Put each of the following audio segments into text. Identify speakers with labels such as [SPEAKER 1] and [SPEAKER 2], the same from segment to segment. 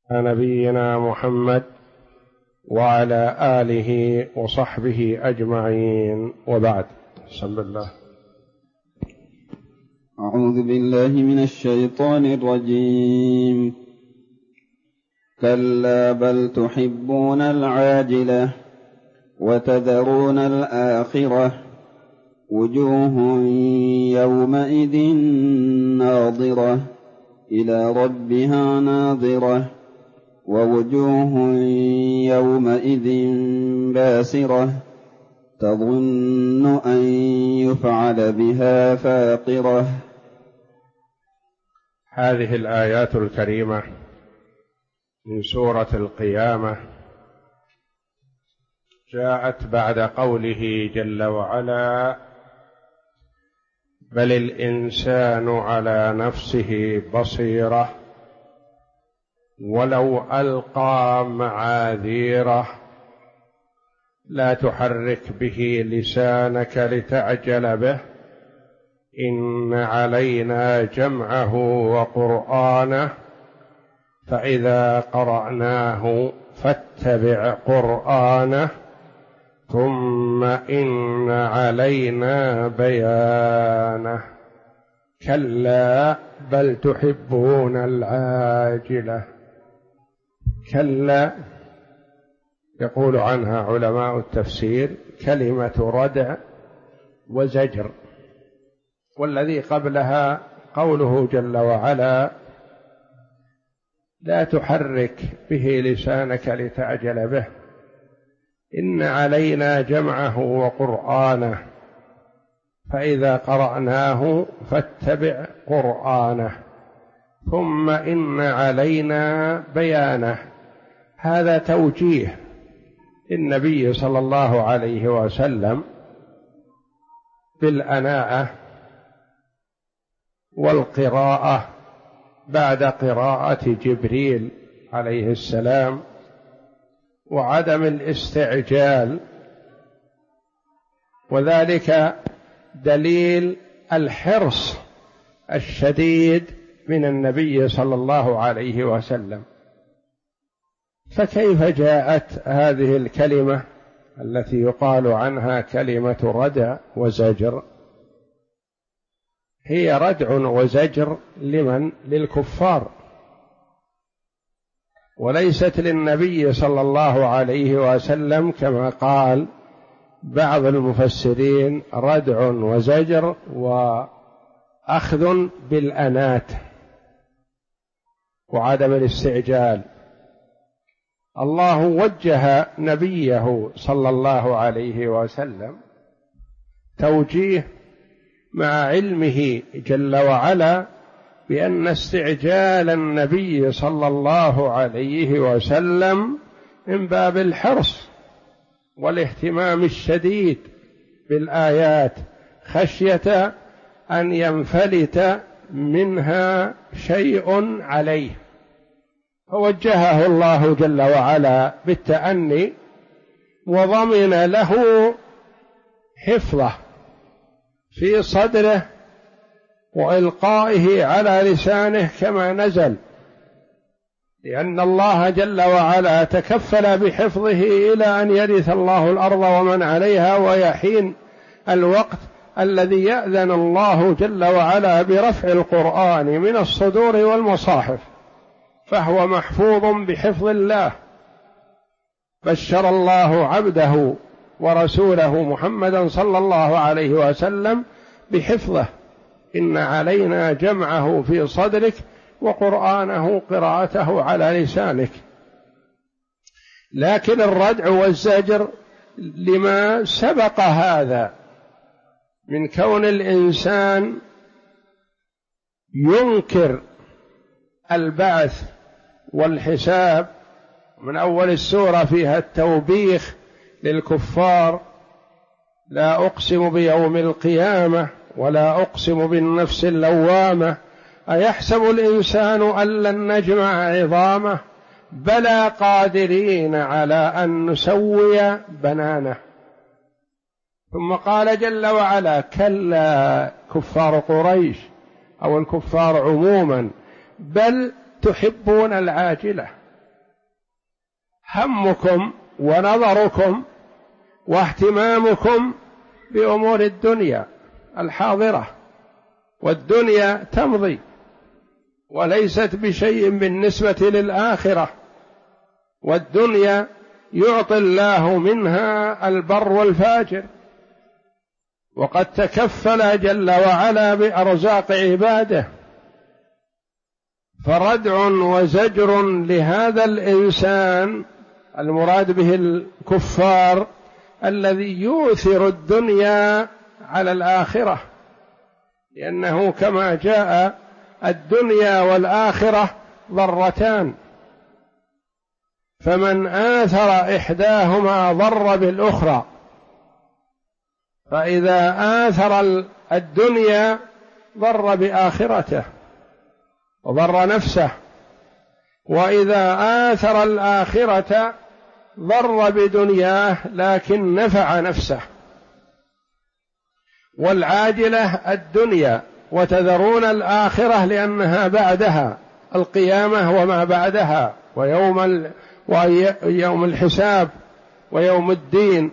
[SPEAKER 1] نبينا محمد وعلى آله وصحبه أجمعين، وبعد. بسم الله.
[SPEAKER 2] أعوذ بالله من الشيطان الرجيم. كلا بل تحبون العاجلة وتذرون الآخرة وجوه يومئذ ناظرة إلى ربها ناظرة ووجوه يومئذ باسرة تظن أن يفعل بها فاقرة.
[SPEAKER 1] هذه الآيات الكريمة من سورة القيامة جاءت بعد قوله جل وعلا: بل الإنسان على نفسه بصيرة ولو ألقى معاذيره لا تحرك به لسانك لتعجل به إن علينا جمعه وقرآنه فإذا قرأناه فاتبع قرآنه ثم إن علينا بيانه. كلا بل تحبون العاجلة. كلا يقول عنها علماء التفسير كلمة ردع وزجر، والذي قبلها قوله جل وعلا: لا تحرك به لسانك لتعجل به إن علينا جمعه وقرآنه فإذا قرأناه فاتبع قرآنه ثم إن علينا بيانه. هذا توجيه النبي صلى الله عليه وسلم بالأناءة والقراءة بعد قراءة جبريل عليه السلام، وعدم الاستعجال، وذلك دليل الحرص الشديد من النبي صلى الله عليه وسلم. فكيف جاءت هذه الكلمة التي يقال عنها كلمة ردع وزجر؟ هي ردع وزجر لمن؟ للكفار، وليست للنبي صلى الله عليه وسلم كما قال بعض المفسرين ردع وزجر وأخذ بالأنات وعدم الاستعجال. الله وجه نبيه صلى الله عليه وسلم توجيه مع علمه جل وعلا بأن استعجال النبي صلى الله عليه وسلم من باب الحرص والاهتمام الشديد بالآيات خشية أن ينفلت منها شيء عليه، فوجهه الله جل وعلا بالتأني وضمن له حفظه في صدره وإلقائه على لسانه كما نزل، لأن الله جل وعلا تكفل بحفظه إلى أن يرث الله الأرض ومن عليها ويحين الوقت الذي يأذن الله جل وعلا برفع القرآن من الصدور والمصاحف، فهو محفوظ بحفظ الله. بشر الله عبده ورسوله محمدا صلى الله عليه وسلم بحفظه: إن علينا جمعه في صدرك وقرآنه قراءته على لسانك. لكن الردع والزجر لما سبق هذا من كون الإنسان ينكر البعث والحساب. من أول السورة فيها التوبيخ للكفار: لا أقسم بيوم القيامة ولا أقسم بالنفس اللوامة أيحسب الإنسان أن لن نجمع عظامه بلى قادرين على أن نسوي بنانه. ثم قال جل وعلا: كلا، كفار قريش أو الكفار عموما، بل تحبون العاجلة. همكم ونظركم واهتمامكم بأمور الدنيا الحاضرة، والدنيا تمضي وليست بشيء بالنسبة للآخرة، والدنيا يعطي الله منها البر والفاجر، وقد تكفل جل وعلا بأرزاق عباده. فردع وزجر لهذا الإنسان المراد به الكفار الذي يؤثر الدنيا على الآخرة، لأنه كما جاء الدنيا والآخرة ضرتان، فمن آثر إحداهما ضر بالأخرى، فإذا آثر الدنيا ضر بآخرته وضر نفسه، وإذا آثر الآخرة ضر بدنياه لكن نفع نفسه. والعاجلة الدنيا وتذرون الآخرة لأنها بعدها القيامة وما بعدها، ويوم الحساب ويوم الدين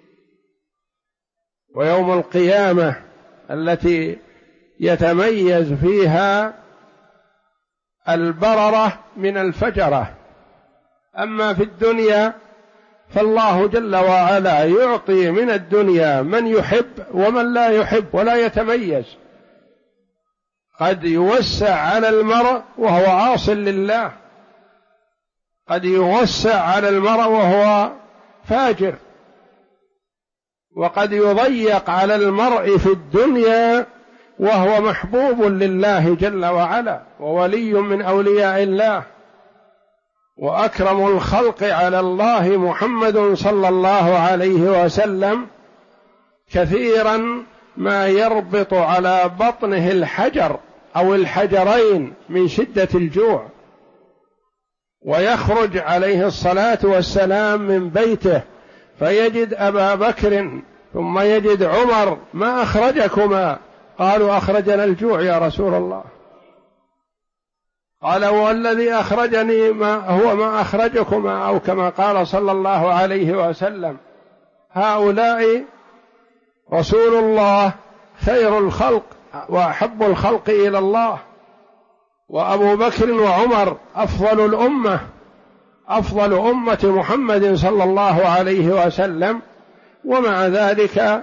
[SPEAKER 1] ويوم القيامة التي يتميز فيها البررة من الفجرة. أما في الدنيا فالله جل وعلا يعطي من الدنيا من يحب ومن لا يحب ولا يتميز، قد يوسع على المرء وهو عاص لله، قد يوسع على المرء وهو فاجر، وقد يضيق على المرء في الدنيا وهو محبوب لله جل وعلا وولي من أولياء الله. وأكرم الخلق على الله محمد صلى الله عليه وسلم كثيرا ما يربط على بطنه الحجر أو الحجرين من شدة الجوع، ويخرج عليه الصلاة والسلام من بيته فيجد أبا بكر ثم يجد عمر: ما أخرجكما؟ قالوا: أخرجنا الجوع يا رسول الله. قال: والذي أخرجني ما أخرجكما، أو كما قال صلى الله عليه وسلم: هؤلاء رسول الله خير الخلق وأحب الخلق إلى الله، وأبو بكر وعمر أفضل الأمة، أفضل أمة محمد صلى الله عليه وسلم، ومع ذلك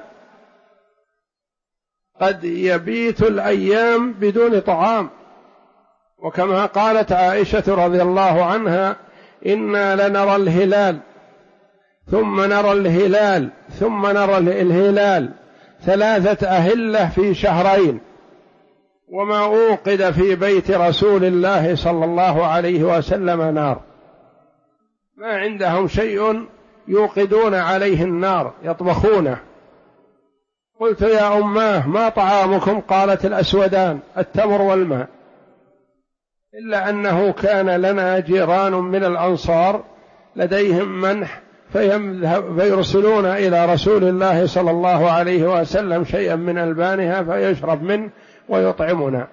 [SPEAKER 1] قد يبيت الأيام بدون طعام. وكما قالت عائشة رضي الله عنها: إنا لنرى الهلال ثم نرى الهلال ثم نرى الهلال 3 أهلة في شهرين، وما أوقد في بيت رسول الله صلى الله عليه وسلم نار، ما عندهم شيء يوقدون عليه النار يطبخونه. قلت: يا أماه ما طعامكم؟ قالت: الأسودان، التمر والماء. إلا أنه كان لنا جيران من الأنصار لديهم منح فيرسلون إلى رسول الله صلى الله عليه وسلم شيئا من ألبانها فيشرب منه ويطعمنا.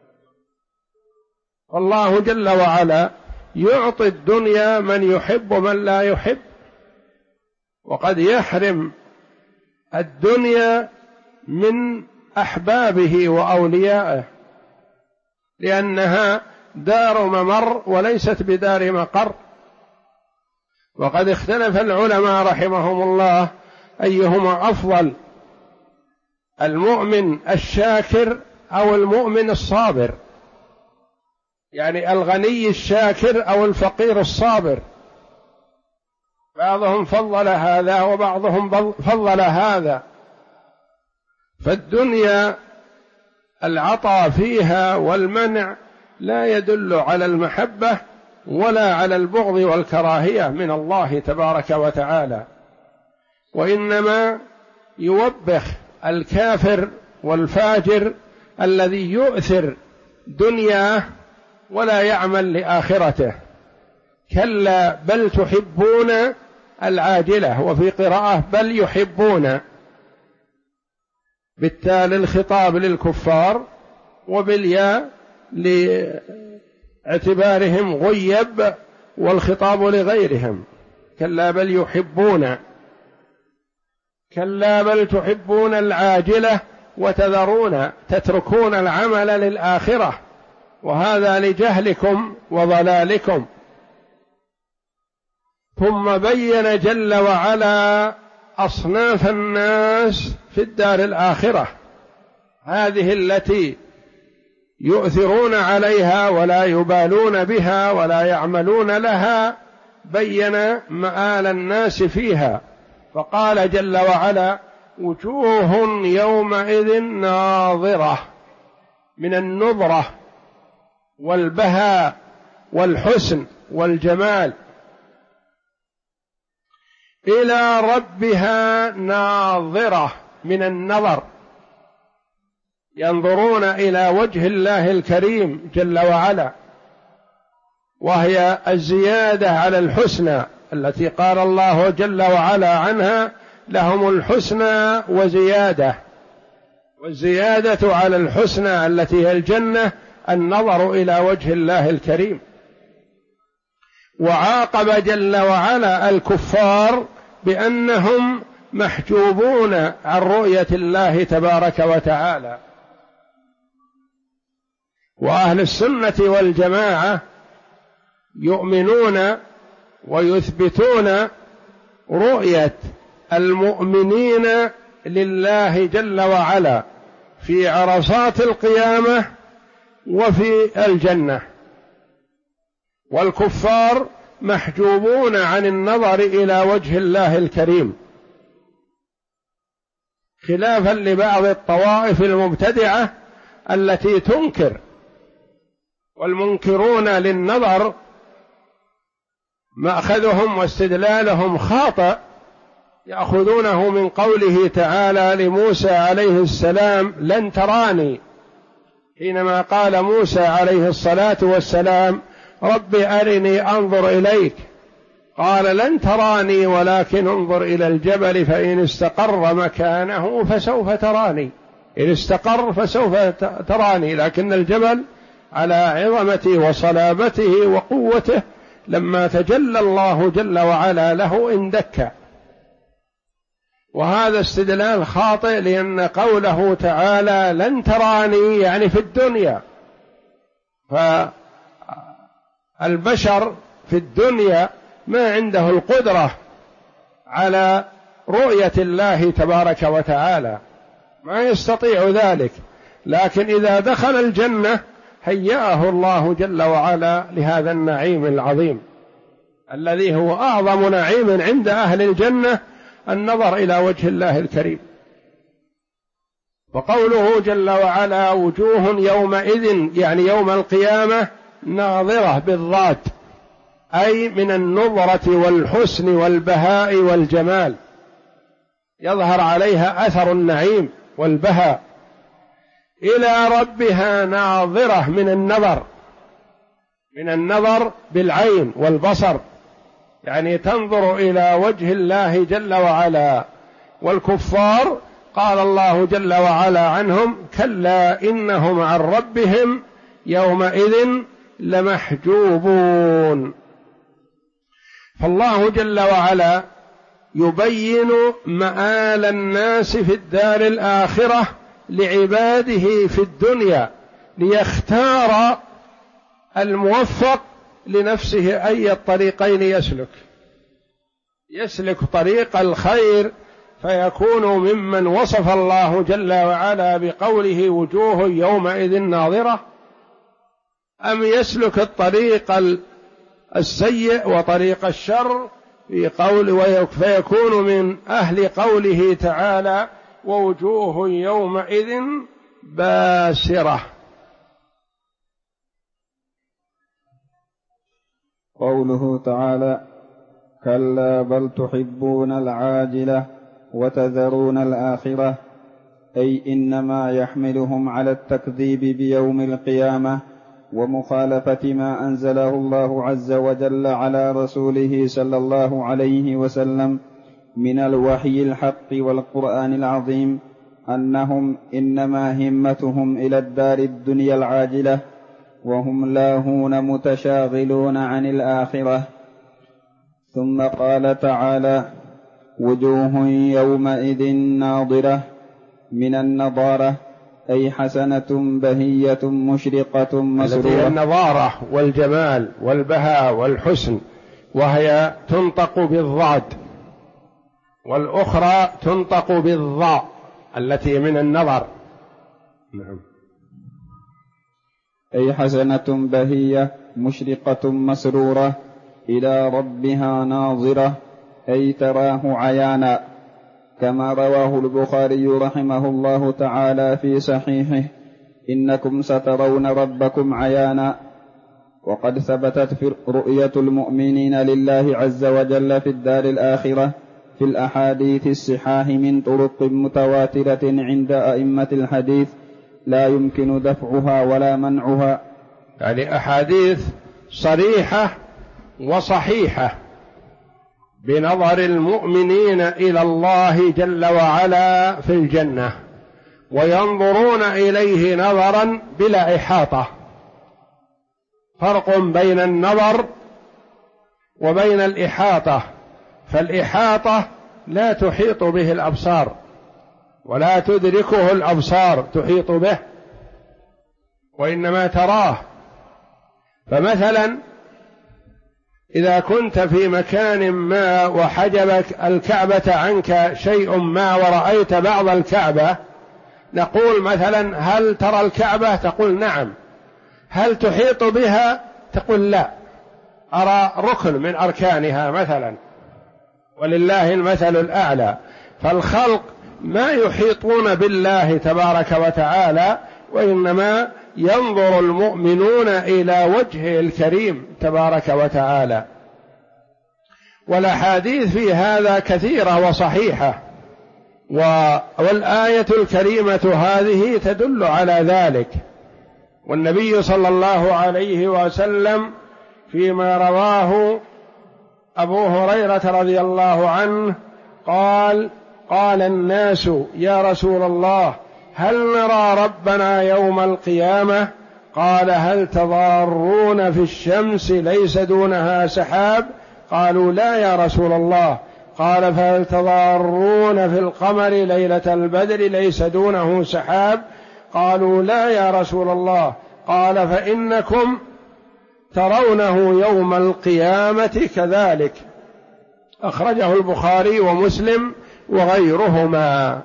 [SPEAKER 1] والله جل وعلا يعطي الدنيا من يحب ومن لا يحب، وقد يحرم الدنيا من أحبابه وأوليائه، لأنها دار ممر وليست بدار مقر. وقد اختلف العلماء رحمهم الله أيهما أفضل، المؤمن الشاكر أو المؤمن الصابر، يعني الغني الشاكر أو الفقير الصابر. بعضهم فضل هذا وبعضهم فضل هذا. فالدنيا العطاء فيها والمنع لا يدل على المحبة ولا على البغض والكراهية من الله تبارك وتعالى، وإنما يوبخ الكافر والفاجر الذي يؤثر دنياه ولا يعمل لآخرته. كلا بل تحبون العاجلة، وفي قراءة بل يحبون، بالتالي الخطاب للكفار وبالياء لاعتبارهم غيب والخطاب لغيرهم. كلا بل تحبون العاجلة تتركون العمل للآخرة، وهذا لجهلكم وضلالكم. ثم بين جل وعلا أصناف الناس في الدار الآخرة، هذه التي يؤثرون عليها ولا يبالون بها ولا يعملون لها، بين مآل الناس فيها، فقال جل وعلا: وجوه يومئذ ناظرة، من النظرة والبهاء والحسن والجمال، إلى ربها ناظرة، من النظر، ينظرون إلى وجه الله الكريم جل وعلا، وهي الزيادة على الحسنى التي قال الله جل وعلا عنها: لهم الحسنى وزيادة، والزيادة على الحسنى التي هي الجنة النظر إلى وجه الله الكريم. وعاقب جل وعلا الكفار بأنهم محجوبون عن رؤية الله تبارك وتعالى. وأهل السنة والجماعة يؤمنون ويثبتون رؤية المؤمنين لله جل وعلا في عرصات القيامة وفي الجنة، والكفار محجوبون عن النظر إلى وجه الله الكريم، خلافا لبعض الطوائف المبتدعة التي تنكر. والمنكرون للنظر مأخذهم واستدلالهم خاطئ، يأخذونه من قوله تعالى لموسى عليه السلام: لن تراني، حينما قال موسى عليه الصلاة والسلام: رب أرني أنظر إليك، قال: لن تراني ولكن انظر إلى الجبل فإن استقر مكانه فسوف تراني. إن استقر فسوف تراني، لكن الجبل على عظمته وصلابته وقوته لما تجلى الله جل وعلا له اندك. وهذا استدلال خاطئ، لأن قوله تعالى لن تراني يعني في الدنيا، فالبشر في الدنيا ما عنده القدرة على رؤية الله تبارك وتعالى، ما يستطيع ذلك، لكن إذا دخل الجنة هيأه الله جل وعلا لهذا النعيم العظيم الذي هو أعظم نعيم عند أهل الجنة، النظر إلى وجه الله الكريم. وقوله جل وعلا: وجوه يومئذ يعني يوم القيامة ناظرة بالضاد، أي من النظرة والحسن والبهاء والجمال، يظهر عليها أثر النعيم والبهاء. إلى ربها ناظرة، من النظر بالعين والبصر، يعني تنظر إلى وجه الله جل وعلا. والكفار قال الله جل وعلا عنهم: كلا إنهم عن ربهم يومئذ لمحجوبون. فالله جل وعلا يبين مآل الناس في الدار الآخرة لعباده في الدنيا، ليختار الموفق لنفسه أي الطريقين يسلك طريق الخير فيكون ممن وصف الله جل وعلا بقوله: وجوه يومئذ ناظرة، أم يسلك الطريق السيء وطريق الشر في قول فيكون من أهل قوله تعالى: ووجوه يومئذ باسرة.
[SPEAKER 2] قوله تعالى: كلا بل تحبون العاجلة وتذرون الآخرة، أي إنما يحملهم على التكذيب بيوم القيامة ومخالفة ما أنزله الله عز وجل على رسوله صلى الله عليه وسلم من الوحي الحق والقرآن العظيم، أنهم إنما همتهم إلى الدار الدنيا العاجلة، وهم لاهون متشاغلون عن الآخرة. ثم قال تعالى: وجوه يومئذ ناضرة، من النضارة أي حسنة بهية مشرقة مسرورة،
[SPEAKER 1] التي النضارة والجمال والبهاء والحسن، وهي تنطق بالضاد، والأخرى تنطق بالضاء التي من النظر. نعم.
[SPEAKER 2] أي حسنة بهية مشرقة مسرورة إلى ربها ناظرة، أي تراه عيانا، كما رواه البخاري رحمه الله تعالى في صحيحه: إنكم سترون ربكم عيانا. وقد ثبتت في رؤية المؤمنين لله عز وجل في الدار الآخرة في الأحاديث الصحاح من طرق متواترة عند أئمة الحديث لا يمكن دفعها ولا منعها،
[SPEAKER 1] يعني أحاديث صريحة وصحيحة بنظر المؤمنين إلى الله جل وعلا في الجنة، وينظرون إليه نظرا بلا إحاطة. فرق بين النظر وبين الإحاطة، فالإحاطة لا تحيط به الأبصار ولا تدركه الأبصار تحيط به، وإنما تراه. فمثلا إذا كنت في مكان ما وحجبك الكعبة عنك شيء ما ورأيت بعض الكعبة، نقول مثلا: هل ترى الكعبة؟ تقول: نعم. هل تحيط بها؟ تقول: لا، أرى ركن من أركانها مثلا، ولله المثل الأعلى. فالخلق ما يحيطون بالله تبارك وتعالى، وإنما ينظر المؤمنون إلى وجهه الكريم تبارك وتعالى. والأحاديث في هذا كثيرة وصحيحة، والآية الكريمة هذه تدل على ذلك. والنبي صلى الله عليه وسلم فيما رواه أبو هريرة رضي الله عنه قال الناس: يا رسول الله، هل نرى ربنا يوم القيامة؟ قال: هل تضارون في الشمس ليس دونها سحاب؟ قالوا: لا يا رسول الله. قال: فهل تضارون في القمر ليلة البدر ليس دونه سحاب؟ قالوا: لا يا رسول الله. قال: فإنكم ترونه يوم القيامة كذلك. أخرجه البخاري ومسلم وغيرهما.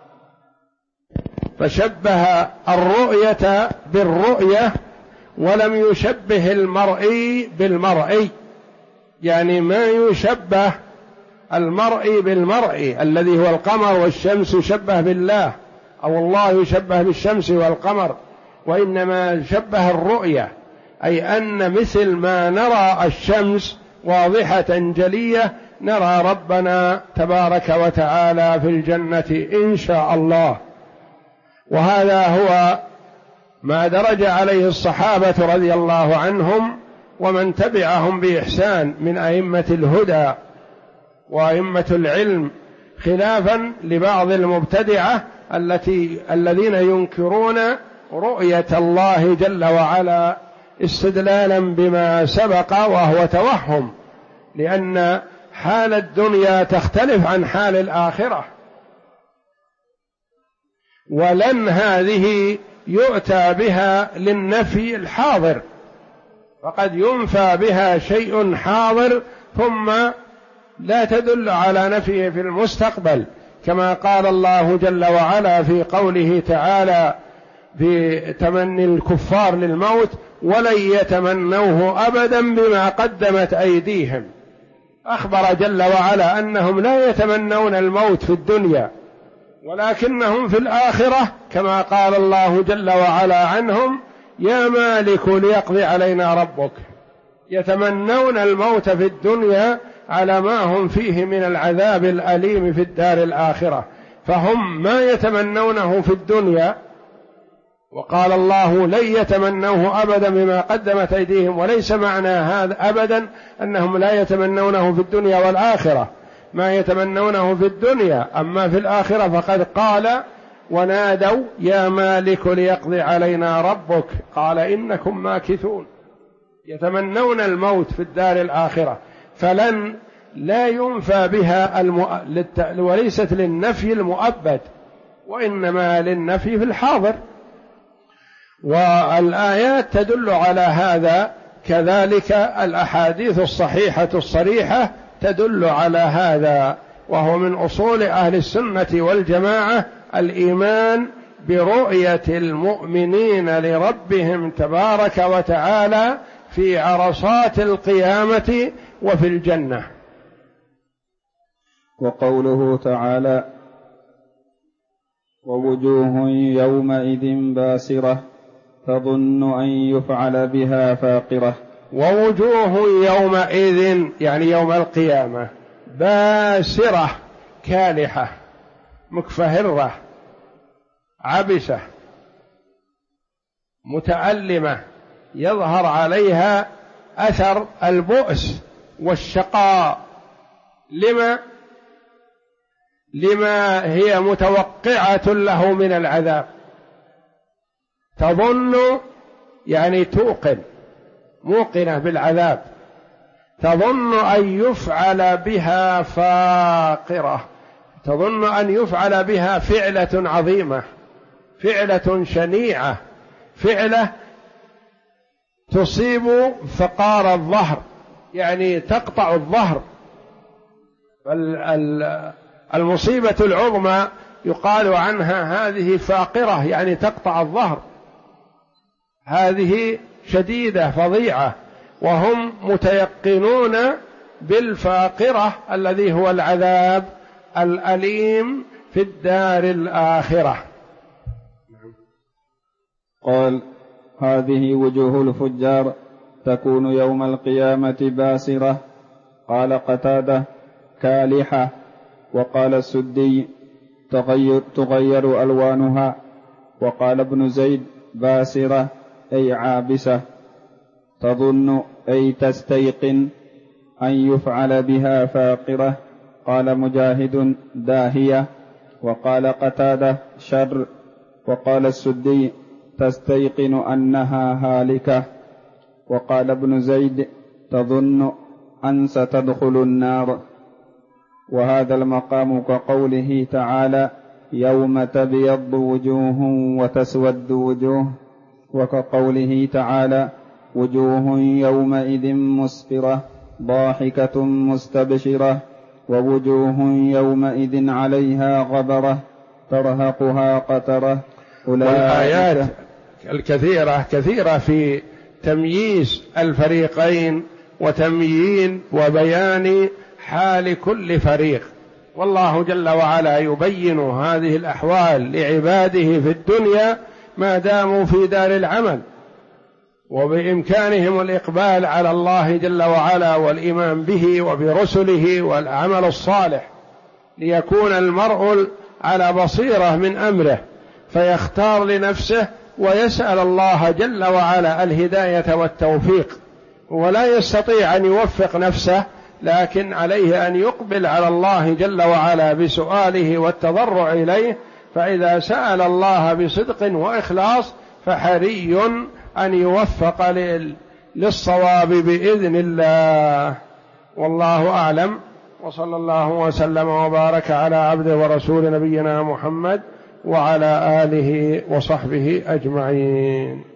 [SPEAKER 1] فشبه الرؤية بالرؤية ولم يشبه المرئي بالمرئي، يعني ما يشبه المرئي بالمرئي الذي هو القمر والشمس يشبه بالله، أو الله يشبه بالشمس والقمر، وإنما شبه الرؤية، أي أن مثل ما نرى الشمس واضحة جلية نرى ربنا تبارك وتعالى في الجنة إن شاء الله. وهذا هو ما درج عليه الصحابة رضي الله عنهم ومن تبعهم بإحسان من أئمة الهدى وأئمة العلم، خلافا لبعض المبتدعة الذين ينكرون رؤية الله جل وعلا استدلالا بما سبق، وهو توهم، لأن حال الدنيا تختلف عن حال الآخرة، ولن هذه يؤتى بها للنفي الحاضر، فقد ينفى بها شيء حاضر ثم لا تدل على نفيه في المستقبل، كما قال الله جل وعلا في قوله تعالى في تمني الكفار للموت: ولن يتمنوه أبدا بما قدمت أيديهم. أخبر جل وعلا أنهم لا يتمنون الموت في الدنيا، ولكنهم في الآخرة كما قال الله جل وعلا عنهم: يا مالك ليقضي علينا ربك. يتمنون الموت في الدنيا على ما هم فيه من العذاب الأليم في الدار الآخرة، فهم ما يتمنونه في الدنيا. وقال الله: لن يتمنوه أبدا بما قدمت أيديهم، وليس معنى هذا أبدا أنهم لا يتمنونه في الدنيا والآخرة، ما يتمنونه في الدنيا، أما في الآخرة فقد قال: ونادوا يا مالك ليقضي علينا ربك قال إنكم ماكثون. يتمنون الموت في الدار الآخرة، فلن لا ينفى بها وليست للنفي المؤبد، وإنما للنفي في الحاضر، والآيات تدل على هذا، كذلك الأحاديث الصحيحة الصريحة تدل على هذا. وهو من أصول أهل السنة والجماعة الإيمان برؤية المؤمنين لربهم تبارك وتعالى في عرصات القيامة وفي الجنة.
[SPEAKER 2] وقوله تعالى: ووجوه يومئذ باسرة تظن أن يفعل بها فاقرة.
[SPEAKER 1] ووجوه يومئذ يعني يوم القيامة باسرة كالحة مكفهرة عبسة متألمة، يظهر عليها أثر البؤس والشقاء. لما هي متوقعة له من العذاب. تظن يعني توقن، موقنة بالعذاب. تظن أن يفعل بها فاقرة، تظن أن يفعل بها فعلة عظيمة، فعلة شنيعة، فعلة تصيب فقار الظهر، يعني تقطع الظهر. المصيبة العظمى يقال عنها هذه فاقرة، يعني تقطع الظهر، هذه شديدة فظيعة، وهم متيقنون بالفاقرة الذي هو العذاب الأليم في الدار الآخرة.
[SPEAKER 2] قال: هذه وجوه الفجار تكون يوم القيامة باسرة. قال قتادة: كالحة. وقال السدي: تغير ألوانها. وقال ابن زيد: باسرة أي عابسة. تظن أي تستيقن أن يفعل بها فاقرة. قال مجاهد: داهية. وقال قتادة: شر. وقال السدي: تستيقن أنها هالكة. وقال ابن زيد: تظن أن ستدخل النار. وهذا المقام كقوله تعالى: يوم تبيض وجوه وتسود وجوه. وكقوله تعالى: وجوه يومئذ مسفرة ضاحكة مستبشرة ووجوه يومئذ عليها غبرة ترهقها قترة.
[SPEAKER 1] والآيات كثيرة في تمييز الفريقين وتميين وبيان حال كل فريق، والله جل وعلا يبين هذه الأحوال لعباده في الدنيا ما داموا في دار العمل، وبإمكانهم الإقبال على الله جل وعلا والإيمان به وبرسله والعمل الصالح، ليكون المرء على بصيرة من أمره فيختار لنفسه ويسأل الله جل وعلا الهداية والتوفيق. ولا يستطيع أن يوفق نفسه، لكن عليه أن يقبل على الله جل وعلا بسؤاله والتضرع إليه. فإذا سأل الله بصدق وإخلاص فحري أن يوفق للصواب بإذن الله. والله أعلم، وصلى الله وسلم وبارك على عبده ورسول نبينا محمد وعلى آله وصحبه أجمعين.